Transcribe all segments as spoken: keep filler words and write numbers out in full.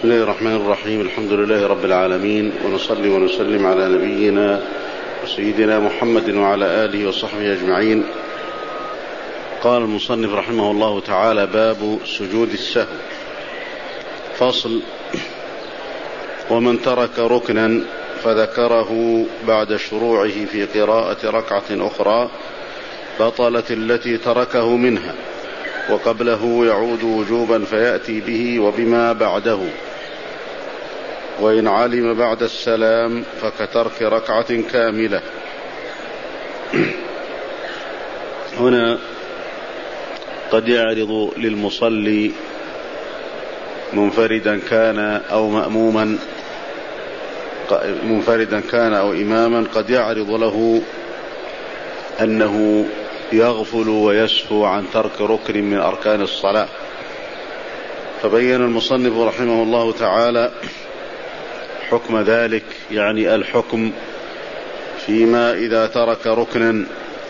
بسم الله الرحمن الرحيم. الحمد لله رب العالمين، ونصلي ونسلم على نبينا وسيدنا محمد وعلى آله وصحبه أجمعين. قال المصنف رحمه الله تعالى: باب سجود السهو. فصل: ومن ترك ركنا فذكره بعد شروعه في قراءة ركعة أخرى بطلت التي تركه منها، وقبله يعود وجوبا فيأتي به وبما بعده، وإن علم بعد السلام فكترك ركعة كاملة. هنا قد يعرض للمصلي منفردا كان أو مأموما منفردا كان أو إماما قد يعرض له أنه يغفل ويسهو عن ترك ركن من أركان الصلاة. فبين المصنف رحمه الله تعالى حكم ذلك، يعني الحكم فيما إذا ترك ركنا،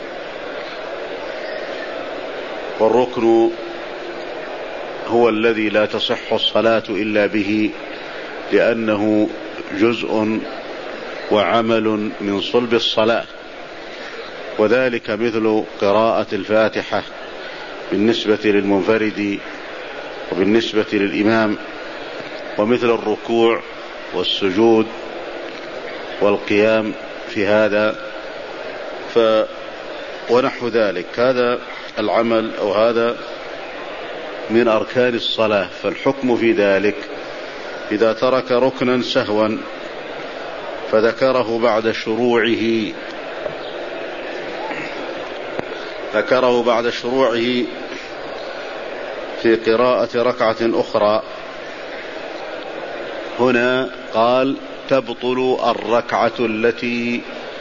والركن هو الذي لا تصح الصلاة إلا به، لأنه جزء وعمل من صلب الصلاة، وذلك مثل قراءة الفاتحة بالنسبة للمنفرد وبالنسبة للإمام، ومثل الركوع والسجود والقيام في هذا ف ونحو ذلك. هذا العمل أو هذا من أركان الصلاة. فالحكم في ذلك إذا ترك ركنا سهوا فذكره بعد شروعه ذكره بعد شروعه في قراءة ركعة أخرى. هنا قال: تبطل الركعة التي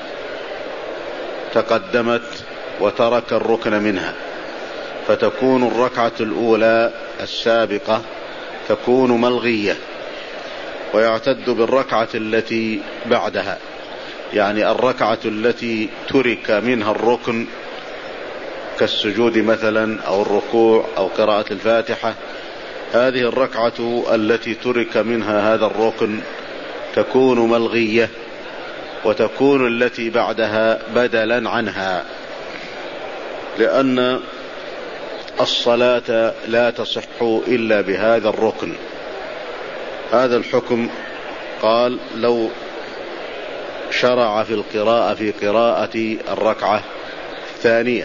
تقدمت وترك الركن منها، فتكون الركعة الأولى السابقة تكون ملغية، ويعتد بالركعة التي بعدها، يعني الركعة التي ترك منها الركن كالسجود مثلا أو الركوع أو قراءة الفاتحة، هذه الركعة التي ترك منها هذا الركن تكون ملغية، وتكون التي بعدها بدلا عنها، لأن الصلاة لا تصح إلا بهذا الركن. هذا الحكم قال: لو شرع في القراءة في قراءة الركعة الثانية،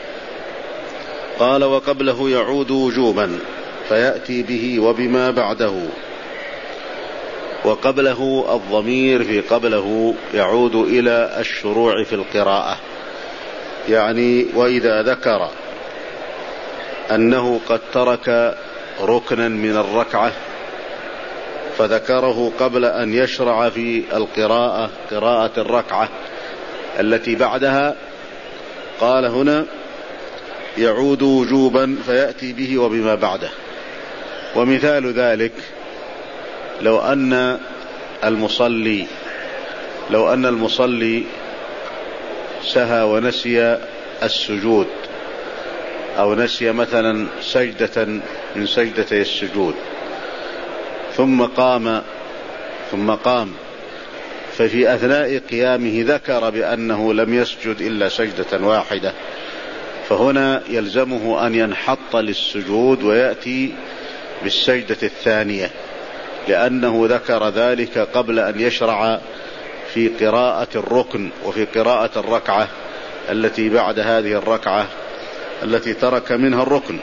قال: وقبله يعود وجوبا فيأتي به وبما بعده. وقبله الضمير في قبله يعود إلى الشروع في القراءة، يعني وإذا ذكر أنه قد ترك ركنا من الركعة فذكره قبل أن يشرع في القراءة قراءة الركعة التي بعدها، قال هنا: يعود وجوبا فيأتي به وبما بعده. ومثال ذلك لو أن المصلي لو أن المصلي سهى ونسي السجود، أو نسي مثلا سجدة من سجدتي السجود، ثم قام ثم قام ففي أثناء قيامه ذكر بأنه لم يسجد إلا سجدة واحدة، فهنا يلزمه أن ينحط للسجود ويأتي بالسجدة الثانية، لأنه ذكر ذلك قبل أن يشرع في قراءة الركن وفي قراءة الركعة التي بعد هذه الركعة التي ترك منها الركن.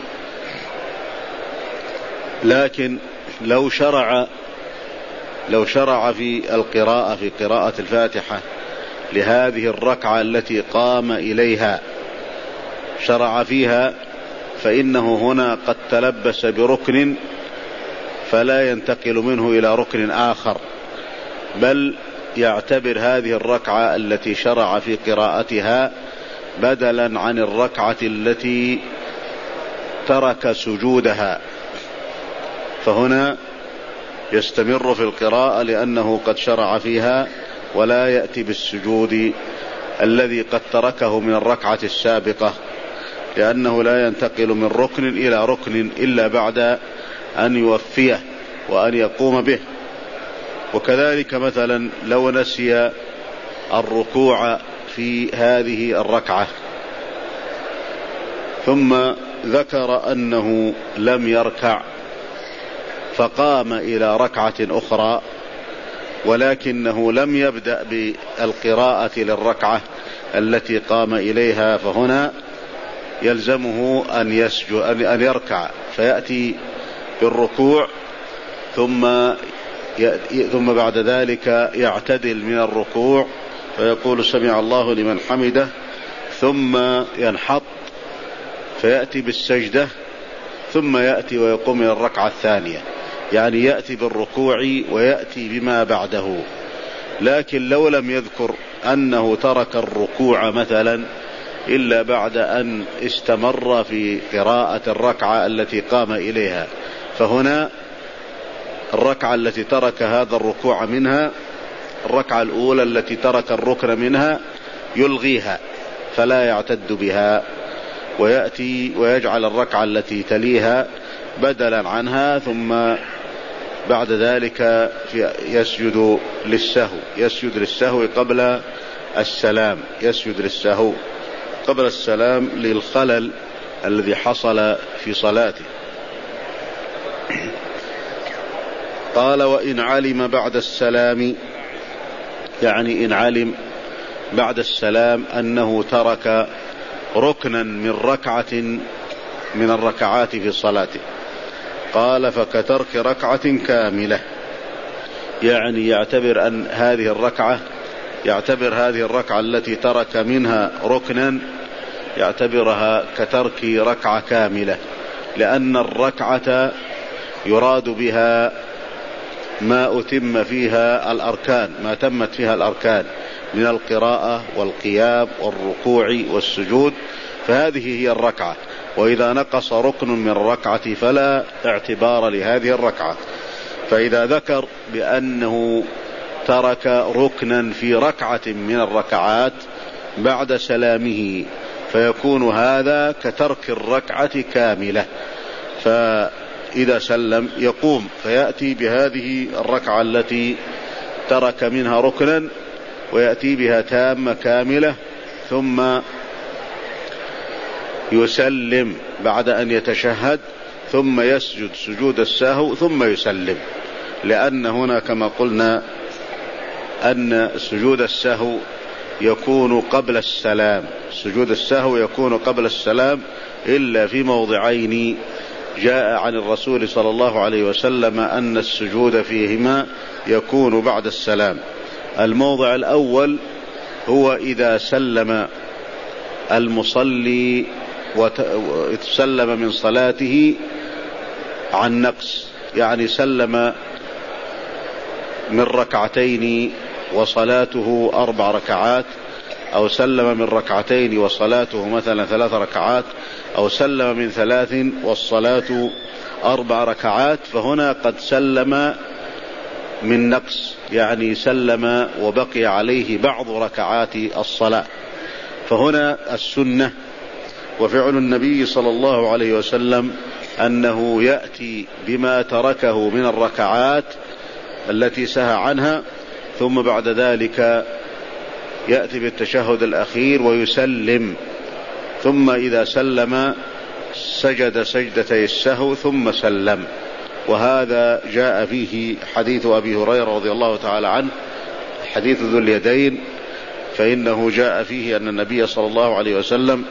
لكن لو شرع لو شرع في القراءة في قراءة الفاتحة لهذه الركعة التي قام إليها، شرع فيها، فإنه هنا قد تلبس بركن فلا ينتقل منه إلى ركن آخر، بل يعتبر هذه الركعة التي شرع في قراءتها بدلا عن الركعة التي ترك سجودها، فهنا يستمر في القراءة لأنه قد شرع فيها، ولا يأتي بالسجود الذي قد تركه من الركعة السابقة، لأنه لا ينتقل من ركن إلى ركن إلا بعد أن يوفيه وأن يقوم به. وكذلك مثلا لو نسي الركوع في هذه الركعة ثم ذكر أنه لم يركع فقام إلى ركعة أخرى ولكنه لم يبدأ بالقراءة للركعة التي قام إليها، فهنا يلزمه أن يسجد أن يركع فيأتي بالركوع ثم ثم بعد ذلك يعتدل من الركوع فيقول سمع الله لمن حمده، ثم ينحط فيأتي بالسجدة، ثم يأتي ويقوم إلى الركعة الثانية، يعني يأتي بالركوع ويأتي بما بعده. لكن لو لم يذكر أنه ترك الركوع مثلا إلا بعد أن استمر في قراءة الركعة التي قام إليها، فهنا الركعة التي ترك هذا الركوع منها، الركعة الأولى التي ترك الركن منها يلغيها فلا يعتد بها، ويأتي ويجعل الركعة التي تليها بدلا عنها، ثم بعد ذلك يسجد للسهو يسجد للسهو قبل السلام يسجد للسهو قبل السلام للخلل الذي حصل في صلاته. قال وإن علم بعد السلام، يعني إن علم بعد السلام أنه ترك ركنا من ركعة من الركعات في صلاته، قال فكترك ركعة كاملة، يعني يعتبر أن هذه الركعة يعتبر هذه الركعة التي ترك منها ركنا يعتبرها كترك ركعة كاملة، لأن الركعة يراد بها ما أتم فيها الأركان ما تمت فيها الأركان من القراءة والقيام والركوع والسجود، فهذه هي الركعة. وإذا نقص ركن من الركعة فلا اعتبار لهذه الركعة. فإذا ذكر بأنه ترك ركنا في ركعة من الركعات بعد سلامه فيكون هذا كترك الركعة كاملة، فإذا سلم يقوم فيأتي بهذه الركعة التي ترك منها ركنا ويأتي بها تامة كاملة، ثم يسلم بعد أن يتشهد، ثم يسجد سجود السهو ثم يسلم، لأن هنا كما قلنا أن سجود السهو يكون قبل السلام سجود السهو يكون قبل السلام إلا في موضعين جاء عن الرسول صلى الله عليه وسلم أن السجود فيهما يكون بعد السلام. الموضع الأول هو إذا سلم المصلي وسلم من صلاته عن نقص، يعني سلم من ركعتين وصلاته أربع ركعات، أو سلم من ركعتين وصلاته مثلا ثلاث ركعات، أو سلم من ثلاث والصلاة أربع ركعات، فهنا قد سلم من نقص، يعني سلم وبقي عليه بعض ركعات الصلاة. فهنا السنة وفعل النبي صلى الله عليه وسلم أنه يأتي بما تركه من الركعات التي سهى عنها، ثم بعد ذلك يأتي بالتشهد الأخير ويسلم، ثم إذا سلم سجد سجدتي السهو ثم سلم. وهذا جاء فيه حديث أبي هريرة رضي الله تعالى عنه، حديث ذو اليدين، فإنه جاء فيه أن النبي صلى الله عليه وسلم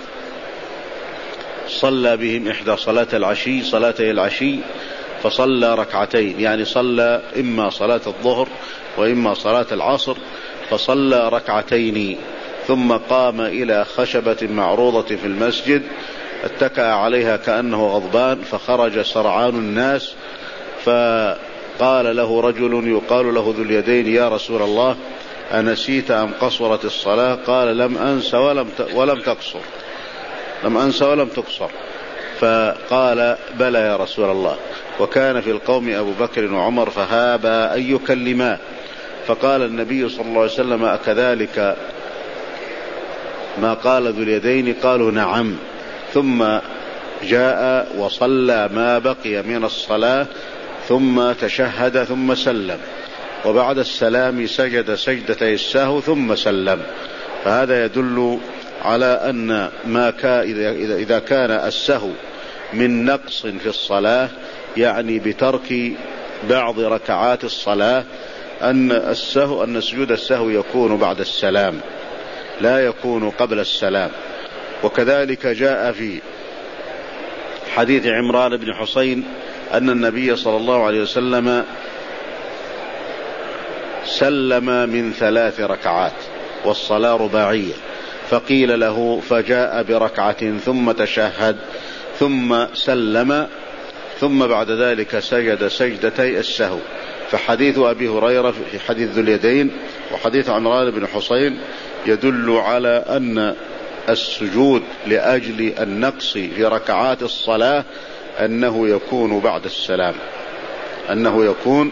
صلى بهم إحدى صلاة العشي صلاتي العشي فصلى ركعتين، يعني صلى إما صلاة الظهر وإما صلاة العصر، فصلى ركعتين ثم قام إلى خشبة معروضة في المسجد اتكأ عليها كأنه غضبان، فخرج سرعان الناس، فقال له رجل يقال له ذو اليدين يا رسول الله أنسيت أم قصرت الصلاة؟ قال لم أنس ولم ولم تقصر لم أنس ولم تقصر. فقال بلى يا رسول الله. وكان في القوم أبو بكر وعمر فهابا أن يكلما، فقال النبي صلى الله عليه وسلم أكذلك ما قال ذو اليدين؟ قالوا نعم. ثم جاء وصلى ما بقي من الصلاة ثم تشهد ثم سلم، وبعد السلام سجد سجدتي السهو ثم سلم. فهذا يدل على أن ما كان إذا كان السهو من نقص في الصلاة، يعني بترك بعض ركعات الصلاة، أن السهو أن سجود السهو يكون بعد السلام لا يكون قبل السلام. وكذلك جاء في حديث عمران بن حسين أن النبي صلى الله عليه وسلم سلم من ثلاث ركعات والصلاة رباعية، فقيل له فجاء بركعة ثم تشهد ثم سلم ثم بعد ذلك سجد سجدتي السهو. فحديث أبي هريرة في حديث ذو اليدين وحديث عمران بن حسين يدل على أن السجود لأجل النقص في ركعات الصلاة أنه يكون بعد السلام أنه يكون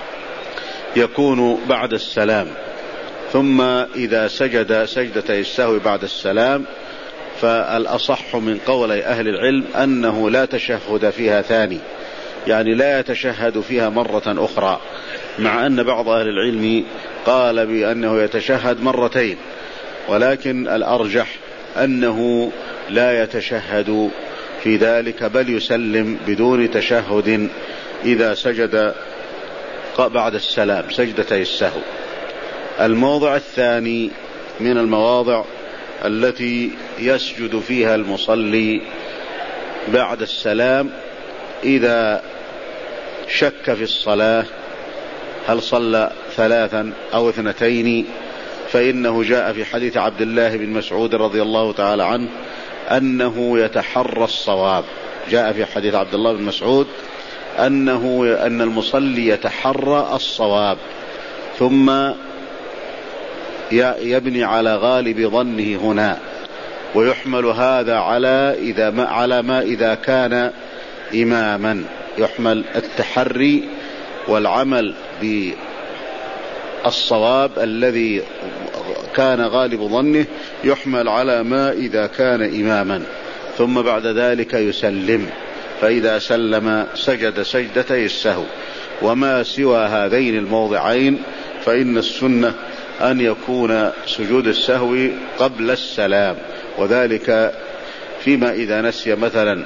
يكون بعد السلام. ثم إذا سجد سجدتي السهو بعد السلام فالأصح من قول أهل العلم أنه لا تشهد فيها ثاني، يعني لا يتشهد فيها مرة أخرى، مع أن بعض أهل العلم قال بأنه يتشهد مرتين، ولكن الأرجح أنه لا يتشهد في ذلك بل يسلم بدون تشهد إذا سجد بعد السلام سجدتي السهو. الموضع الثاني من المواضع التي يسجد فيها المصلي بعد السلام إذا شك في الصلاة هل صلى ثلاثا أو اثنتين، فإنه جاء في حديث عبد الله بن مسعود رضي الله تعالى عنه أنه يتحرى الصواب. جاء في حديث عبد الله بن مسعود أنه أن المصلي يتحرى الصواب ثم يبني على غالب ظنه هنا، ويحمل هذا على إذا ما على ما إذا كان إماما، يحمل التحري والعمل بالصواب الذي كان غالب ظنه يحمل على ما إذا كان إماما، ثم بعد ذلك يسلم، فإذا سلم سجد سجدتي السهو. وما سوى هذين الموضعين فإن السنة أن يكون سجود السهو قبل السلام، وذلك فيما إذا نسي مثلا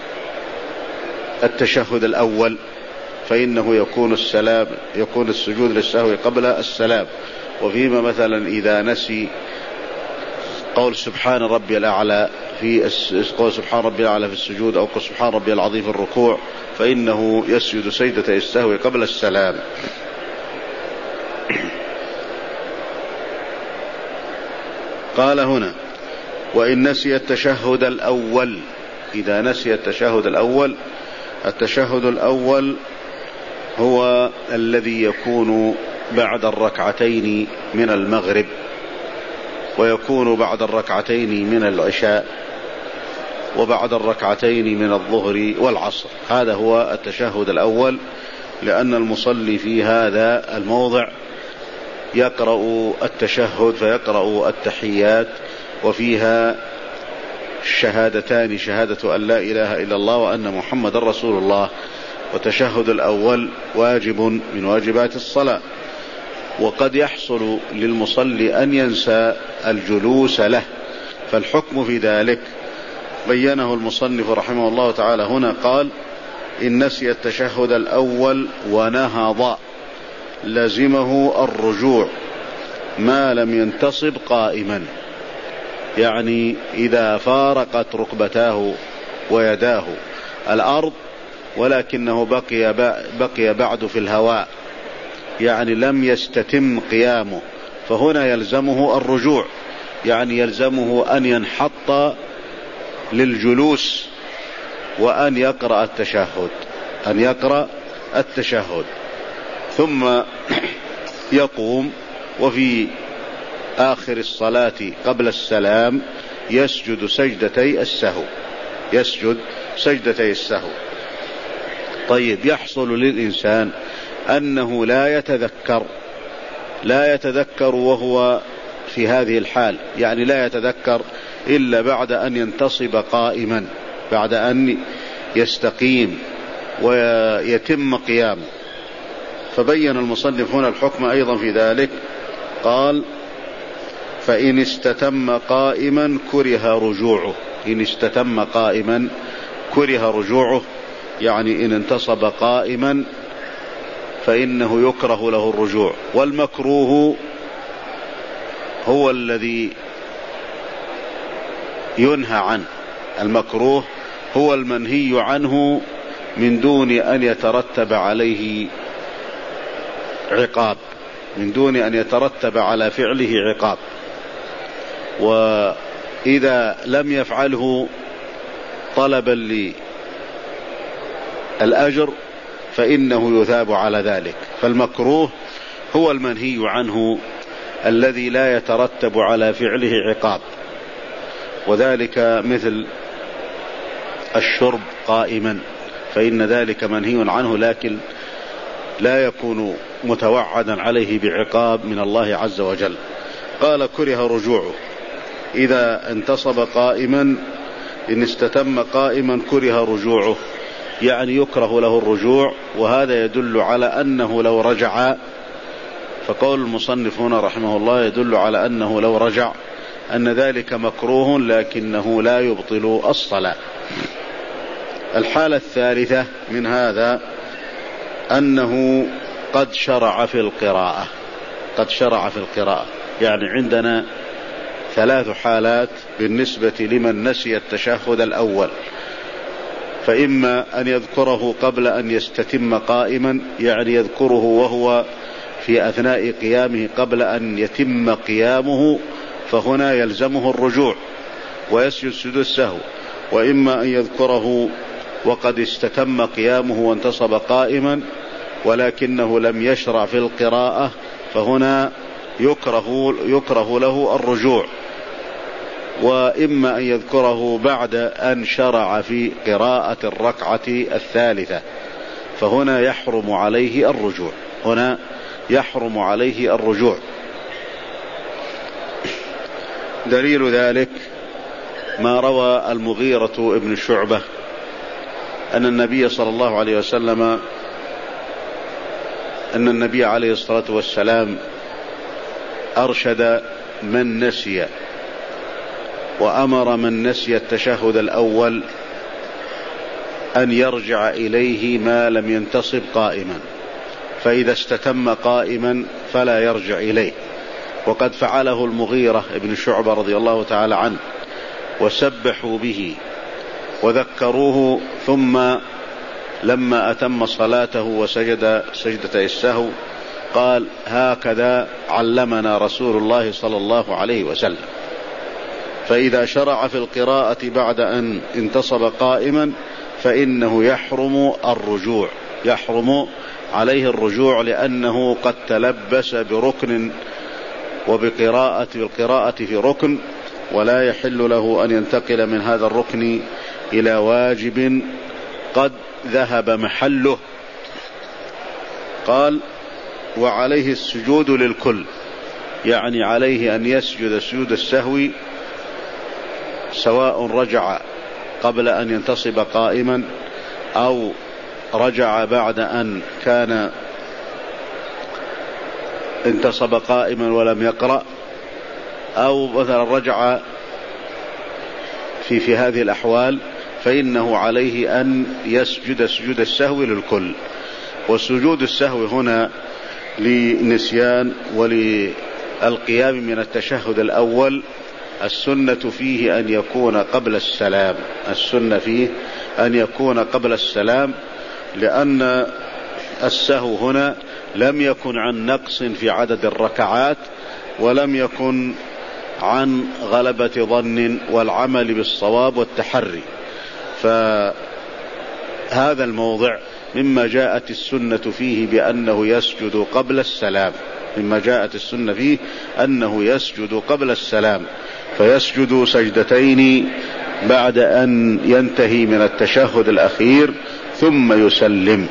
التشهد الأول فإنه يكون السلام يكون السجود للسهو قبل السلام، وفيما مثلا إذا نسي قول سبحان ربي الأعلى في قول سبحان ربي الأعلى في السجود أو قول سبحان ربي العظيم في الركوع فإنه يسجد سجدة السهو قبل السلام. قال هنا وإن نسي التشهد الأول، إذا نسي التشهد الأول، التشهد الأول هو الذي يكون بعد الركعتين من المغرب ويكون بعد الركعتين من العشاء وبعد الركعتين من الظهر والعصر. هذا هو التشهد الأول، لأن المصلي في هذا الموضع يقرأ التشهد فيقرأ التحيات وفيها الشهادتان، شهادة أن لا إله إلا الله وأن محمد رسول الله. وتشهد الأول واجب من واجبات الصلاة، وقد يحصل للمصلي أن ينسى الجلوس له، فالحكم في ذلك بينه المصنف رحمه الله تعالى هنا. قال إن نسي التشهد الأول ونهض لزمه الرجوع ما لم ينتصب قائما، يعني إذا فارقت ركبتاه ويداه الأرض ولكنه بقي بقي بعد في الهواء، يعني لم يستتم قيامه، فهنا يلزمه الرجوع، يعني يلزمه أن ينحط للجلوس وأن يقرأ التشهد أن يقرأ التشهد ثم يقوم، وفي آخر الصلاة قبل السلام يسجد سجدتي السهو يسجد سجدتي السهو. طيب، يحصل للإنسان أنه لا يتذكر لا يتذكر وهو في هذه الحال، يعني لا يتذكر إلا بعد أن ينتصب قائما، بعد أن يستقيم ويتم قيامه. فبين المصنف هنا الحكم أيضا في ذلك، قال فإن استتم قائما كره رجوعه. إن استتم قائما كره رجوعه، يعني إن انتصب قائما فإنه يكره له الرجوع. والمكروه هو الذي ينهى عنه، المكروه هو المنهي عنه من دون أن يترتب عليه عقاب، من دون أن يترتب على فعله عقاب. وإذا لم يفعله طلبا للأجر فإنه يثاب على ذلك. فالمكروه هو المنهي عنه الذي لا يترتب على فعله عقاب، وذلك مثل الشرب قائما، فإن ذلك منهي عنه لكن لا يكون متوعدا عليه بعقاب من الله عز وجل. قال كره رجوعه إذا انتصب قائما، إن استتم قائما كره رجوعه، يعني يكره له الرجوع. وهذا يدل على أنه لو رجع، فقول المصنف هنا رحمه الله يدل على أنه لو رجع أن ذلك مكروه لكنه لا يبطل الصلاة. الحالة الثالثة من هذا أنه قد شرع في القراءة، قد شرع في القراءة. يعني عندنا ثلاث حالات بالنسبة لمن نسي التشهد الأول، فإما أن يذكره قبل أن يستتم قائما، يعني يذكره وهو في أثناء قيامه قبل أن يتم قيامه، فهنا يلزمه الرجوع ويسجد سجود السهو. وإما أن يذكره وقد استتم قيامه وانتصب قائما ولكنه لم يشرع في القراءة، فهنا يكره, يكره له الرجوع. وإما أن يذكره بعد أن شرع في قراءة الركعة الثالثة، فهنا يحرم عليه الرجوع، هنا يحرم عليه الرجوع. دليل ذلك ما روى المغيرة ابن شعبة أن النبي صلى الله عليه وسلم أن النبي عليه الصلاة والسلام أرشد من نسي وأمر من نسي التشهد الأول أن يرجع إليه ما لم ينتصب قائما، فإذا استتم قائما فلا يرجع إليه. وقد فعله المغيرة ابن شعبة رضي الله تعالى عنه، وسبحوا به وذكروه، ثم لما أتم صلاته وسجد سجدة السهو قال هكذا علمنا رسول الله صلى الله عليه وسلم. فإذا شرع في القراءة بعد أن انتصب قائما فإنه يحرم الرجوع، يحرم عليه الرجوع، لأنه قد تلبس بركن وبقراءة بالقراءة في ركن، ولا يحل له أن ينتقل من هذا الركن إلى واجب قد ذهب محله. قال وعليه السجود للكل، يعني عليه أن يسجد سجود السهو سواء رجع قبل أن ينتصب قائما أو رجع بعد أن كان انتصب قائما ولم يقرأ، أو مثلا رجع في في هذه الأحوال، فإنه عليه أن يسجد سجود السهو للكل. وسجود السهو هنا لنسيان وللقيام من التشهد الأول، السنة فيه أن يكون قبل السلام، السنة فيه أن يكون قبل السلام، لأن السهو هنا لم يكن عن نقص في عدد الركعات، ولم يكن عن غلبة ظن والعمل بالصواب والتحري. فهذا الموضع مما جاءت السنة فيه بأنه يسجد قبل السلام، مما جاءت السنة فيه أنه يسجد قبل السلام، فيسجد سجدتين بعد أن ينتهي من التشهد الأخير ثم يسلم.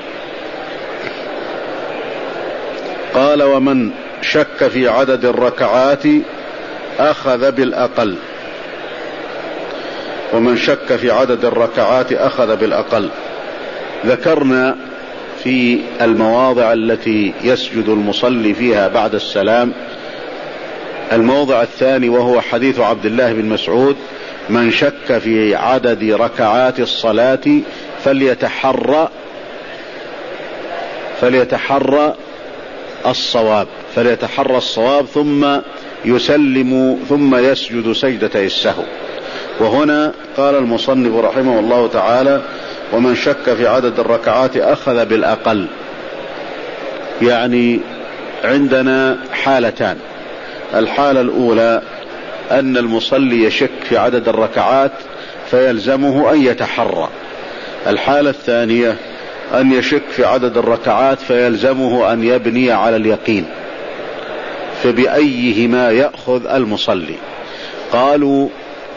قال ومن شك في عدد الركعات أخذ بالأقل، ومن شك في عدد الركعات أخذ بالأقل. ذكرنا في المواضع التي يسجد المصلي فيها بعد السلام الموضع الثاني، وهو حديث عبد الله بن مسعود: من شك في عدد ركعات الصلاة فليتحرى فليتحرى الصواب فليتحرى الصواب ثم يسلم ثم يسجد سجدتي السهو. وهنا قال المصنف رحمه الله تعالى: ومن شك في عدد الركعات أخذ بالأقل. يعني عندنا حالتان: الحالة الأولى أن المصلي يشك في عدد الركعات فيلزمه أن يتحرى. الحالة الثانية أن يشك في عدد الركعات فيلزمه أن يبني على اليقين. فبأيهما يأخذ المصلي؟ قالوا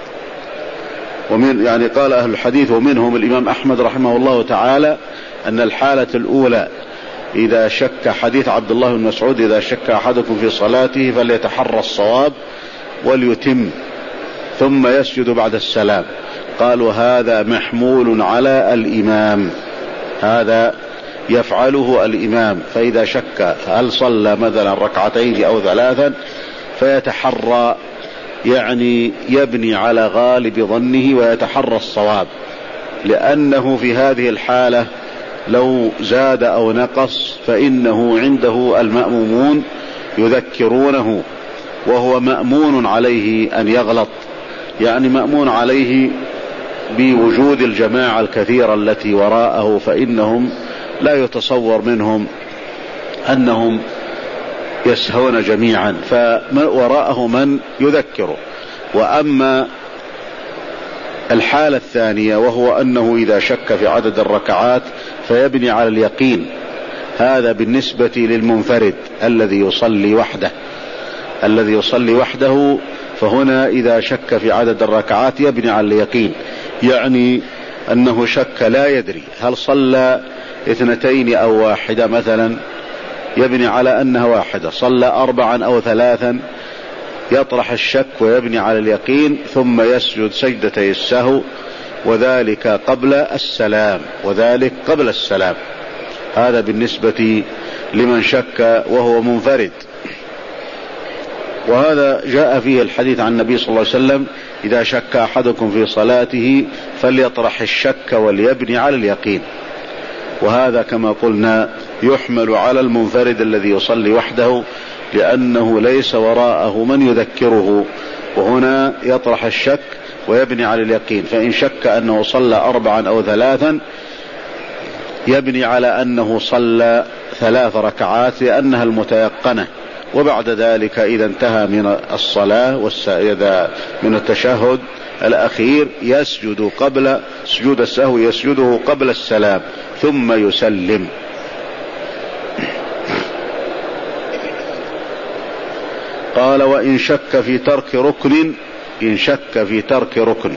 ومن يعني قال أهل الحديث ومنهم الإمام أحمد رحمه الله تعالى أن الحالة الأولى إذا شك، حديث عبد الله بن مسعود: إذا شك أحدكم في صلاته فليتحرى الصواب وليتم ثم يسجد بعد السلام. قالوا هذا محمول على الإمام، هذا يفعله الإمام. فإذا شك هل صلى مثلا ركعتين أو ثلاثا فيتحرى، يعني يبني على غالب ظنه ويتحرى الصواب، لأنه في هذه الحالة لو زاد أو نقص فإنه عنده المأمومون يذكرونه، وهو مأمون عليه أن يغلط، يعني مأمون عليه بوجود الجماعة الكثيرة التي وراءه، فإنهم لا يتصور منهم أنهم يسهون جميعا، فوراءه من يذكره. وأما الحالة الثانية وهو أنه إذا شك في عدد الركعات فيبني على اليقين، هذا بالنسبة للمنفرد الذي يصلي وحده الذي يصلي وحده فهنا إذا شك في عدد الركعات يبني على اليقين، يعني أنه شك لا يدري هل صلى اثنتين أو واحدة مثلا، يبني على أنها واحدة، صلى أربعا أو ثلاثا، يطرح الشك ويبني على اليقين ثم يسجد سجدتي السهو، وذلك قبل السلام وذلك قبل السلام. هذا بالنسبة لمن شك وهو منفرد. وهذا جاء فيه الحديث عن النبي صلى الله عليه وسلم: إذا شك أحدكم في صلاته فليطرح الشك وليبني على اليقين. وهذا كما قلنا يحمل على المنفرد الذي يصلي وحده، لأنه ليس وراءه من يذكره، وهنا يطرح الشك ويبني على اليقين. فإن شك أنه صلى أربعا أو ثلاثا يبني على أنه صلى ثلاث ركعات لأنها المتيقنة، وبعد ذلك إذا انتهى من الصلاة والسائدة من التشهد الأخير يسجد قبل سجود السهو، يسجده قبل السلام ثم يسلم. قال: وإن شك في ترك ركن إن شك في ترك ركن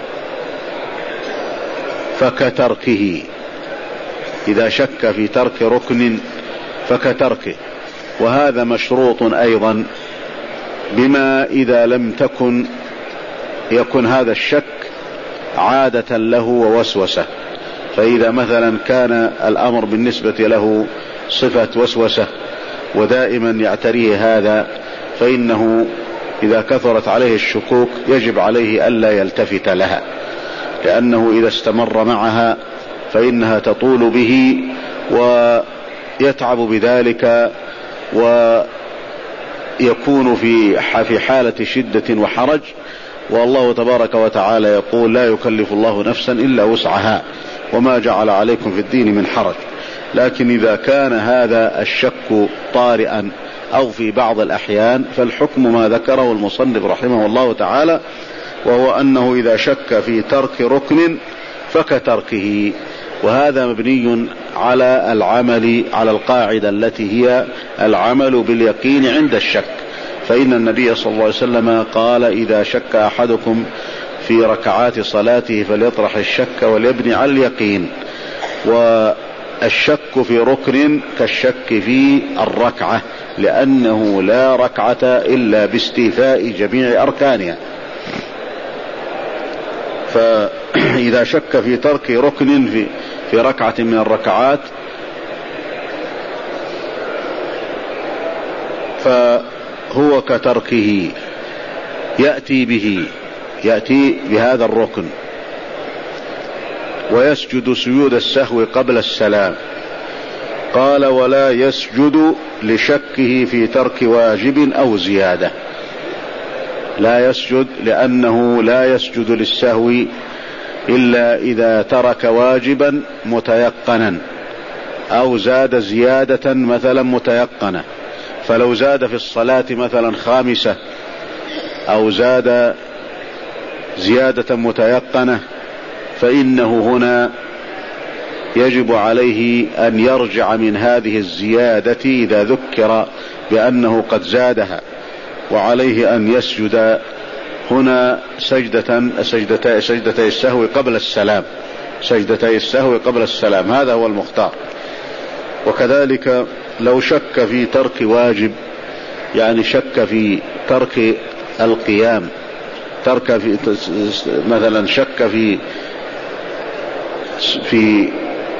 فكتركه. إذا شك في ترك ركن فكتركه، وهذا مشروط أيضا بما إذا لم تكن يكن هذا الشك عادة له ووسوسة. فإذا مثلا كان الأمر بالنسبة له صفة وسوسة ودائما يعتريه هذا، فإنه إذا كثرت عليه الشكوك يجب عليه ألا يلتفت لها، لأنه إذا استمر معها فإنها تطول به ويتعب بذلك ويكون في في حالة شدة وحرج. والله تبارك وتعالى يقول: لا يكلف الله نفسا إلا وسعها وما جعل عليكم في الدين من حرج. لكن إذا كان هذا الشك طارئا أو في بعض الأحيان فالحكم ما ذكره المصنف رحمه الله تعالى، وهو أنه إذا شك في ترك ركن فكتركه. وهذا مبني على العمل على القاعدة التي هي العمل باليقين عند الشك. فإن النبي صلى الله عليه وسلم قال: إذا شك أحدكم في ركعات صلاته فليطرح الشك وليبني على اليقين. والشك في ركن كالشك في الركعة، لأنه لا ركعة إلا باستيفاء جميع أركانها. فإذا شك في ترك ركن في في ركعة من الركعات فهو كتركه، يأتي به يأتي بهذا الركن ويسجد سجود السهو قبل السلام. قال ولا يسجد لشكه في ترك واجب أو زيادة. لا يسجد لأنه لا يسجد للسهو إلا إذا ترك واجبا متيقنا أو زاد زيادة مثلا متيقنة، فلو زاد في الصلاة مثلا خامسة أو زاد زيادة متيقنة فإنه هنا يجب عليه أن يرجع من هذه الزيادة إذا ذكر بأنه قد زادها، وعليه أن يسجد هنا سجدة سجدتي سجدتي السهو قبل السلام سجدتي السهو قبل السلام هذا هو المختار. وكذلك لو شك في ترك واجب، يعني شك في ترك القيام، ترك في مثلا شك في في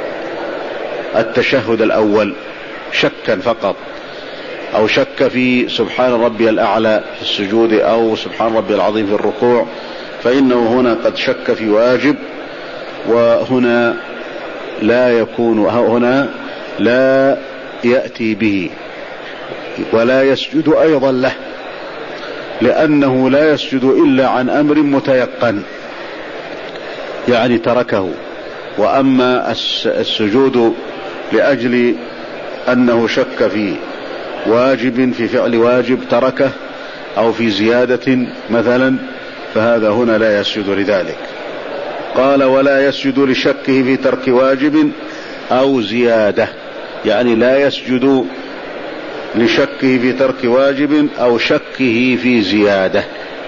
التشهد الأول شكا فقط، أو شك في سبحان ربي الأعلى في السجود أو سبحان ربي العظيم في الركوع، فإنه هنا قد شك في واجب، وهنا لا يكون هنا لا يأتي به ولا يسجد أيضا له، لأنه لا يسجد إلا عن أمر متيقن يعني تركه. وأما السجود لأجل أنه شك في واجب في فعل واجب تركه أو في زيادة مثلا فهذا هنا لا يسجد لذلك. قال ولا يسجد لشكه في ترك واجب أو زيادة، يعني لا يسجد لشكه في ترك واجب أو شكه في زيادة.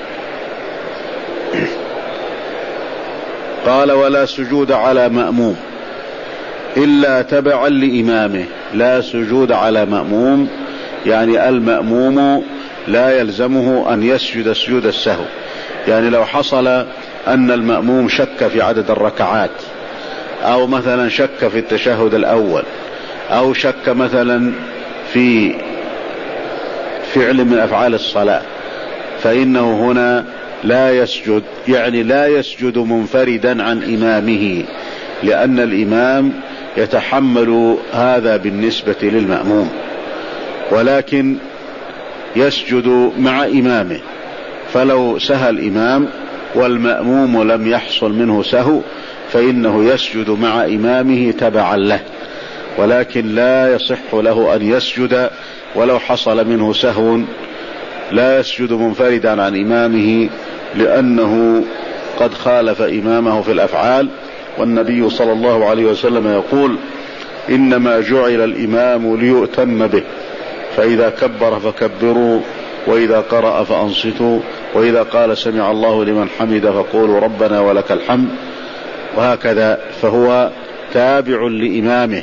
قال ولا سجود على مأموم إلا تبعا لإمامه. لا سجود على مأموم يعني المأموم لا يلزمه أن يسجد سجود السهو، يعني لو حصل أن المأموم شك في عدد الركعات أو مثلا شك في التشهد الأول أو شك مثلا في فعل من أفعال الصلاة فإنه هنا لا يسجد، يعني لا يسجد منفردا عن إمامه، لأن الإمام يتحمل هذا بالنسبة للمأموم، ولكن يسجد مع إمامه. فلو سهى الإمام والمأموم لم يحصل منه سهو فإنه يسجد مع إمامه تبعا له، ولكن لا يصح له أن يسجد ولو حصل منه سهو، لا يسجد منفردا عن إمامه لأنه قد خالف إمامه في الأفعال. والنبي صلى الله عليه وسلم يقول إنما جعل الإمام ليؤتم به، فإذا كبر فكبروا وإذا قرأ فأنصتوا وإذا قال سمع الله لمن حمد فقولوا ربنا ولك الحمد، وهكذا، فهو تابع لإمامه.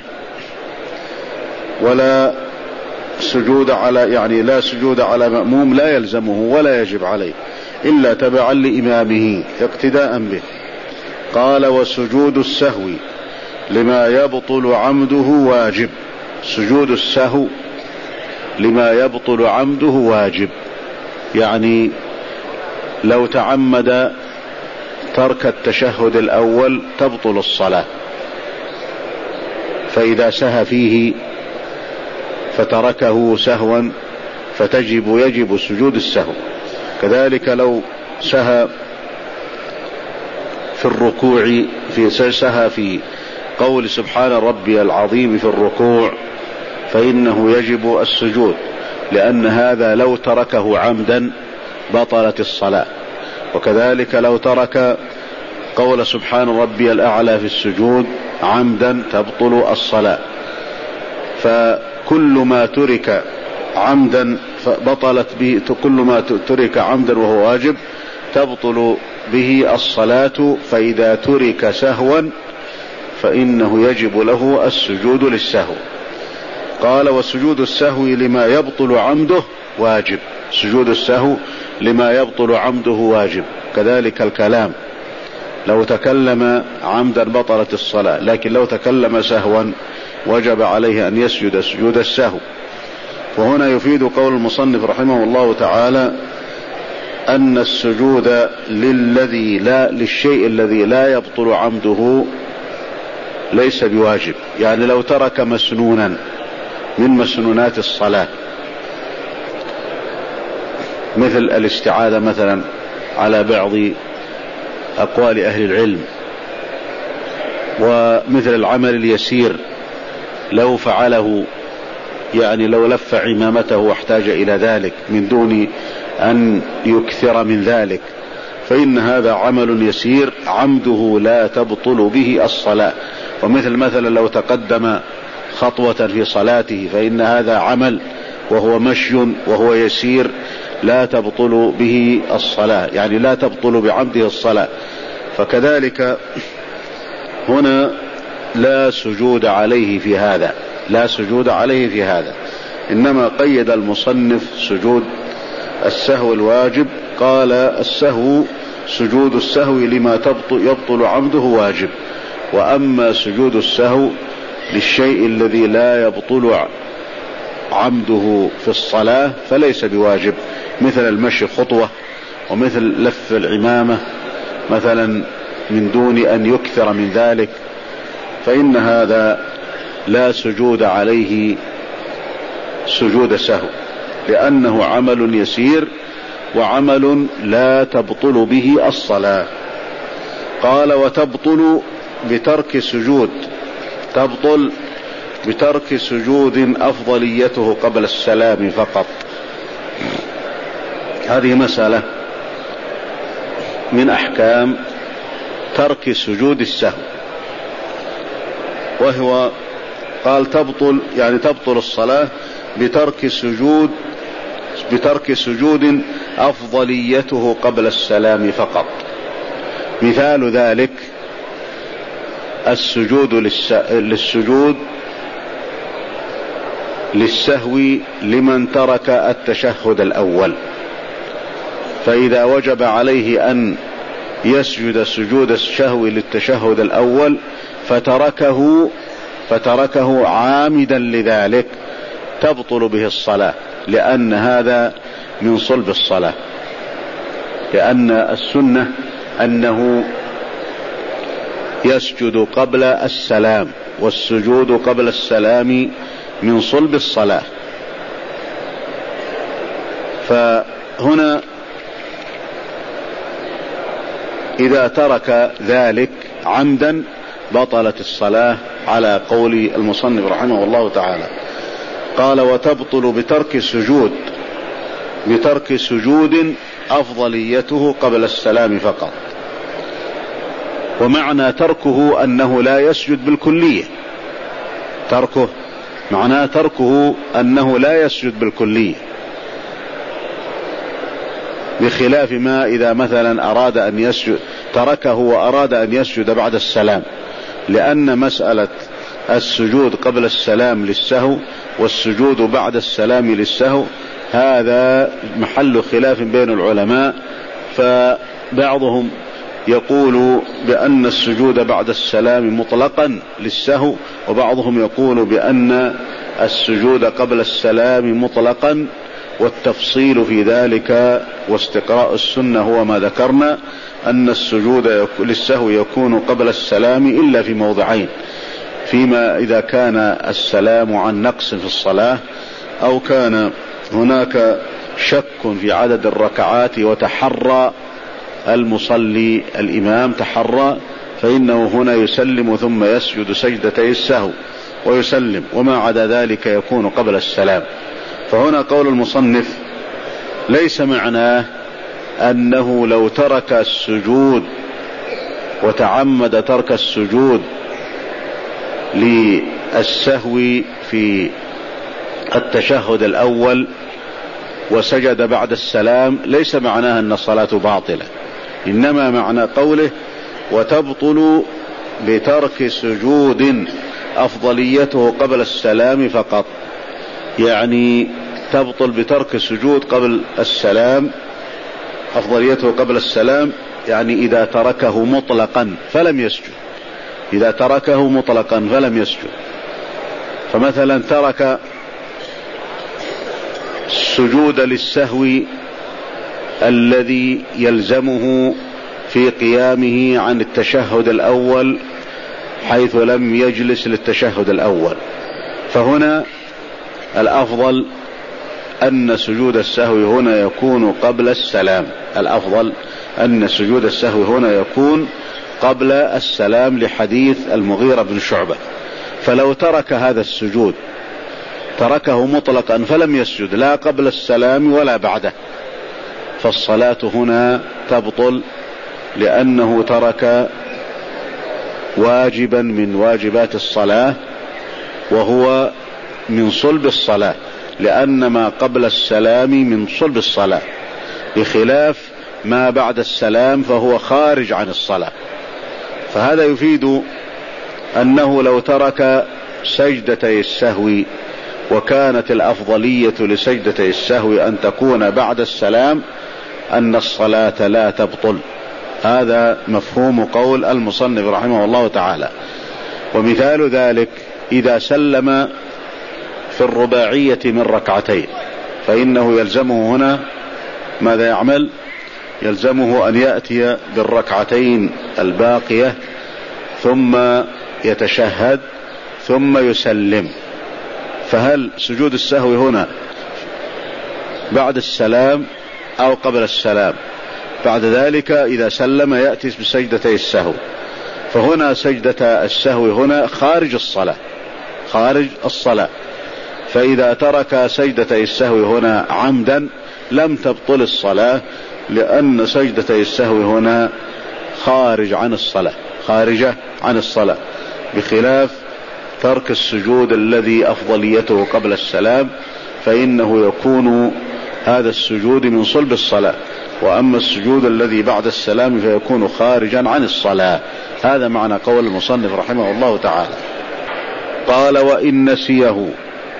ولا سجود على يعني لا سجود على مأموم لا يلزمه ولا يجب عليه إلا تبعا لإمامه اقتداء به. قال وسجود السهو لما يبطل عمده واجب. سجود السهو لما يبطل عمده واجب، يعني لو تعمد ترك التشهد الأول تبطل الصلاة، فإذا سهى فيه فتركه سهوا فتجب يجب سجود السهو. كذلك لو سهى في الركوع في سهى في قول سبحان ربي العظيم في الركوع فإنه يجب السجود، لأن هذا لو تركه عمدا بطلت الصلاة. وكذلك لو ترك قول سبحان ربي الأعلى في السجود عمدا تبطل الصلاة. فكل ما ترك عمدا بطلت به، كل ما ترك عمدا وهو واجب تبطل به الصلاة. فإذا ترك سهوا فإنه يجب له السجود للسهو. قال وسجود السهو لما يبطل عمده واجب. سجود السهو لما يبطل عمده واجب. كذلك الكلام لو تكلم عمدا بطلت الصلاة، لكن لو تكلم سهوا وجب عليه أن يسجد سجود السهو. وهنا يفيد قول المصنف رحمه الله تعالى أن السجود للذي لا للشيء الذي لا يبطل عمده ليس بواجب. يعني لو ترك مسنونا من مسنونات الصلاة مثل الاستعاذة مثلا على بعض أقوال أهل العلم، ومثل العمل اليسير لو فعله، يعني لو لف عمامته واحتاج إلى ذلك من دون أن يكثر من ذلك، فإن هذا عمل يسير عمده لا تبطل به الصلاة. ومثل مثلا لو تقدم خطوة في صلاته فإن هذا عمل وهو مشي وهو يسير لا تبطل به الصلاة، يعني لا تبطل بعمده الصلاة. فكذلك هنا لا سجود عليه في هذا، لا سجود عليه في هذا، إنما قيد المصنف سجود السهو الواجب. قال السهو سجود السهو لما تبطل يبطل عمده واجب، وأما سجود السهو للشيء الذي لا يبطل عمده في الصلاة فليس بواجب، مثل المشي خطوة، ومثل لف العمامة مثلا من دون أن يكثر من ذلك، فإن هذا لا سجود عليه سجود سهو، لأنه عمل يسير وعمل لا تبطل به الصلاة. قال وتبطل بترك سجود، تبطل بترك سجود أفضليته قبل السلام فقط. هذه مسألة من أحكام ترك سجود السهو، وهو قال تبطل يعني تبطل الصلاة بترك سجود بترك سجود أفضليته قبل السلام فقط. مثال ذلك السجود للسجود للسهو لمن ترك التشهد الأول، فإذا وجب عليه أن يسجد سجود السهو للتشهد الأول فتركه فتركه عامدا لذلك تبطل به الصلاة، لأن هذا من صلب الصلاة، لأن السنة أنه يسجد قبل السلام، والسجود قبل السلام من صلب الصلاة. فهنا إذا ترك ذلك عمدا بطلت الصلاة على قول المصنف رحمه الله تعالى. قال وتبطل بترك سجود بترك سجود أفضليته قبل السلام فقط. ومعنى تركه أنه لا يسجد بالكلية، تركه معناه تركه أنه لا يسجد بالكلية، بخلاف ما إذا مثلا أراد أن يسجد تركه وأراد أن يسجد بعد السلام، لأن مسألة السجود قبل السلام للسهو والسجود بعد السلام للسهو هذا محل خلاف بين العلماء، فبعضهم يقول بأن السجود بعد السلام مطلقا للسهو، وبعضهم يقول بأن السجود قبل السلام مطلقا، والتفصيل في ذلك واستقراء السنة هو ما ذكرنا، أن السجود للسهو يكون قبل السلام إلا في موضعين: فيما إذا كان السلام عن نقص في الصلاة، أو كان هناك شك في عدد الركعات وتحرى المصلي الإمام تحرى، فإنه هنا يسلم ثم يسجد سجدتي السهو ويسلم، وما عدا ذلك يكون قبل السلام. فهنا قول المصنف ليس معناه أنه لو ترك السجود وتعمد ترك السجود للسهو في التشهد الأول وسجد بعد السلام ليس معناه أن الصلاة باطلة، إنما معنى قوله وتبطل بترك سجود أفضليته قبل السلام فقط، يعني تبطل بترك السجود قبل السلام أفضليته قبل السلام يعني إذا تركه مطلقا فلم يسجد، إذا تركه مطلقا فلم يسجد. فمثلا ترك السجود للسهو الذي يلزمه في قيامه عن التشهد الأول حيث لم يجلس للتشهد الأول، فهنا الأفضل أن سجود السهو هنا يكون قبل السلام، الأفضل أن سجود السهو هنا يكون قبل السلام لحديث المغيرة بن شعبة. فلو ترك هذا السجود تركه مطلقا فلم يسجد لا قبل السلام ولا بعده، فالصلاة هنا تبطل، لأنه ترك واجبا من واجبات الصلاة وهو من صلب الصلاة، لأن ما قبل السلام من صلب الصلاة، بخلاف ما بعد السلام فهو خارج عن الصلاة. فهذا يفيد أنه لو ترك سجدتي السهو وكانت الأفضلية لسجدتي السهو أن تكون بعد السلام أن الصلاة لا تبطل. هذا مفهوم قول المصنف رحمه الله تعالى. ومثال ذلك إذا سلم في الرباعية من ركعتين فإنه يلزمه هنا ماذا يعمل؟ يلزمه أن يأتي بالركعتين الباقية ثم يتشهد ثم يسلم. فهل سجود السهو هنا بعد السلام أو قبل السلام؟ بعد ذلك إذا سلم يأتي بسجدتي السهو، فهنا سجدة السهو هنا خارج الصلاة، خارج الصلاة. فإذا ترك سجدتي السهو هنا عمدا لم تبطل الصلاة، لأن سجدتي السهو هنا خارج عن الصلاة، خارجة عن الصلاة، بخلاف ترك السجود الذي أفضليته قبل السلام، فإنه يكون هذا السجود من صلب الصلاة، وأما السجود الذي بعد السلام فيكون خارجا عن الصلاة. هذا معنى قول المصنف رحمه الله تعالى. قال وإن نسيه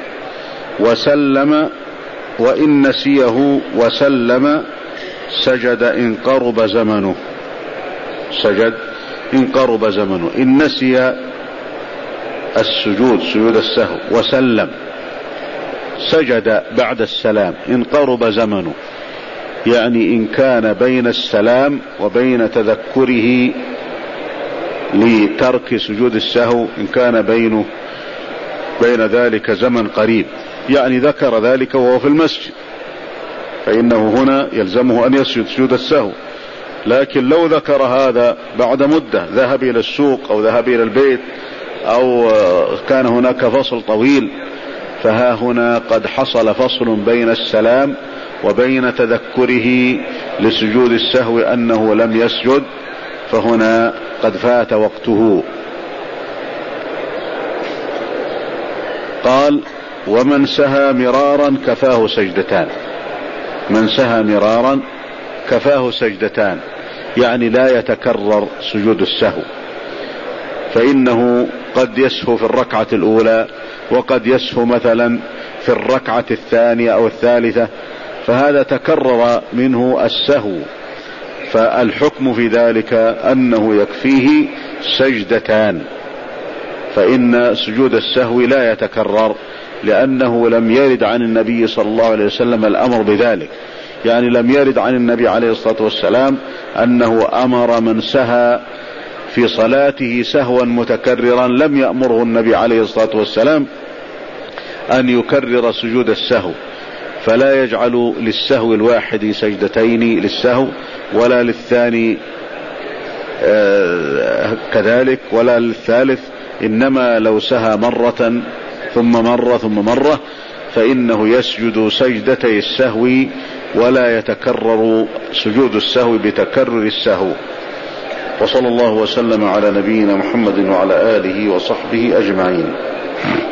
وسلم وإن نسيه وسلم سجد إن قرب زمنه، سجد إن قرب زمنه. إن نسي السجود سجود السهو وسلم سجد بعد السلام إن قرب زمنه، يعني إن كان بين السلام وبين تذكره لترك سجود السهو إن كان بينه بين ذلك زمن قريب، يعني ذكر ذلك وهو في المسجد فإنه هنا يلزمه أن يسجد سجود السهو. لكن لو ذكر هذا بعد مدة، ذهب إلى السوق أو ذهب إلى البيت أو كان هناك فصل طويل، فها هنا قد حصل فصل بين السلام وبين تذكره لسجود السهو أنه لم يسجد، فهنا قد فات وقته. قال ومن سهى مرارا كفاه سجدتان، من سهى مرارا كفاه سجدتان، يعني لا يتكرر سجود السهو، فإنه قد يسهو في الركعة الأولى وقد يسهو مثلا في الركعة الثانية أو الثالثة، فهذا تكرر منه السهو، فالحكم في ذلك أنه يكفيه سجدتان، فإن سجود السهو لا يتكرر، لأنه لم يرد عن النبي صلى الله عليه وسلم الأمر بذلك، يعني لم يرد عن النبي عليه الصلاة والسلام أنه أمر من سهى في صلاته سهوا متكررا، لم يأمره النبي عليه الصلاة والسلام أن يكرر سجود السهو، فلا يجعل للسهو الواحد سجدتين للسهو ولا للثاني كذلك ولا للثالث، إنما لو سهى مرة ثم مرة ثم مرة فإنه يسجد سجدتي السهو ولا يتكرر سجود السهو بتكرر السهو. وصلى الله وسلم على نبينا محمد وعلى آله وصحبه أجمعين.